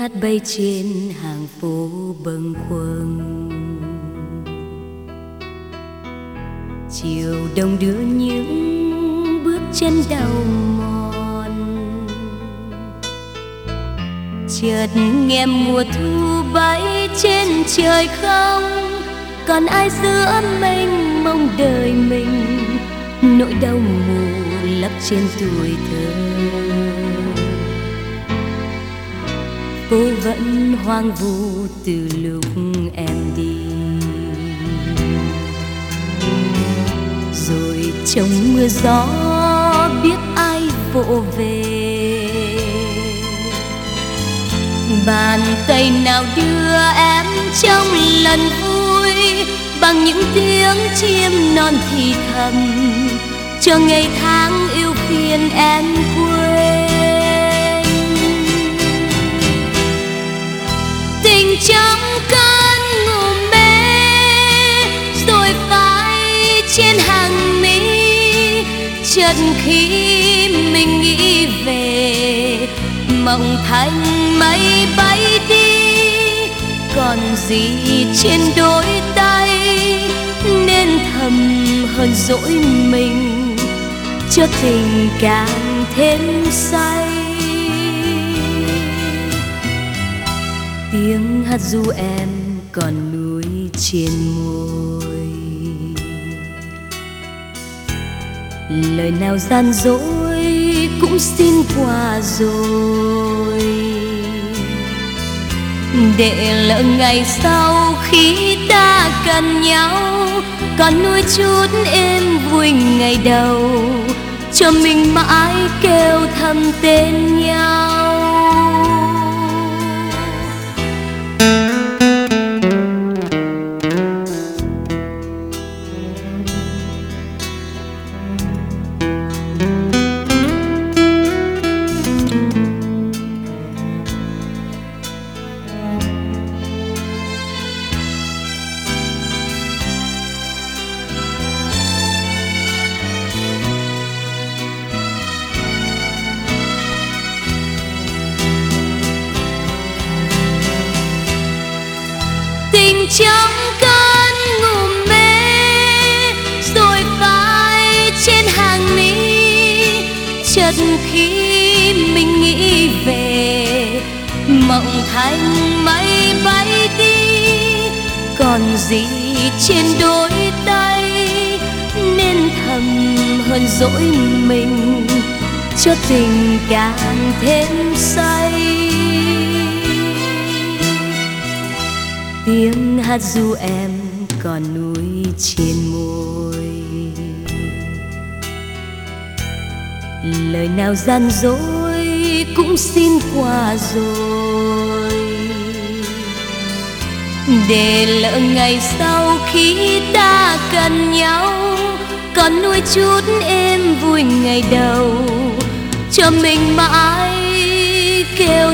hát bay trên hàng phố bâng khuâng. Chiều đông đưa những bước chân đau mòn, chợt nghe mùa thu bay trên trời không còn ai giữa mênh mông đời mình. Nỗi đau mù lấp trên tuổi thơ, phố vẫn hoang vu từ lúc em đi. Rồi trong mưa gió biết ai vỗ về, bàn tay nào đưa em trong lần vui bằng những tiếng chim non thì thầm cho ngày tháng yêu phiền em quên. Tình trong cơn ngủ mê rồi phai trên hàng mi, chợt khi mình nghĩ về mộng thành mây bay đi. Còn gì trên đôi tay nên thầm hơn dỗi mình cho tình càng thêm say. Tiếng hát ru em còn nuối trên môi, lời nào gian dối cũng xin qua rồi, để lỡ ngày sau khi ta cần nhau còn nuôi chút êm vui ngày đầu, cho mình mãi kêu thầm tên nhau. Tình trong cơn ngủ mê rồi phai trên hàng mi, chợt khi mình nghĩ về mộng thành mây bay đi. Còn gì trên đôi tay nên thầm hơn dỗi mình cho tình càng thêm say. Tiếng hát ru em còn nuối trên môi, lời nào gian dối cũng xin qua rồi, để lỡ ngày sau khi ta cần nhau còn nuôi chút êm vui ngày đầu, cho mình mãi kêu